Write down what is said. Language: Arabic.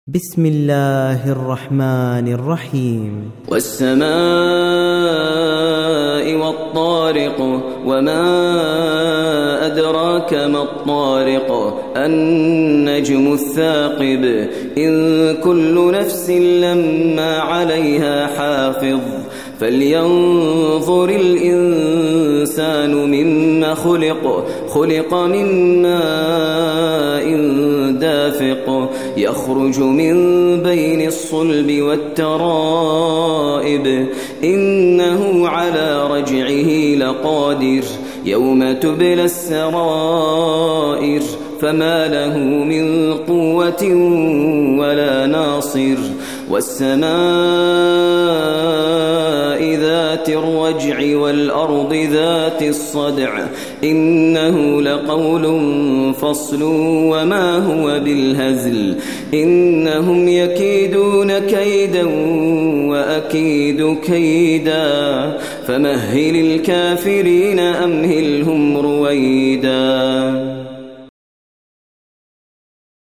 بسم الله الرحمن الرحيم. والسماء والطارق وما أدراك ما الطارق النجم الثاقب إن كل نفس لما عليها حافظ فلينظر الإنسان مما خلق من ماء دافق يخرج من بين الصلب والترائب إنه على رجعه لقادر يوم تبلى السرائر فما له من قوة ولا ناصر والسماء ذات الرجع والأرض ذات الصدع إنه لقول فصل وما هو بالهزل إنهم يكيدون كيدا وأكيد كيدا فمهل الكافرين أمهلهم رويدا.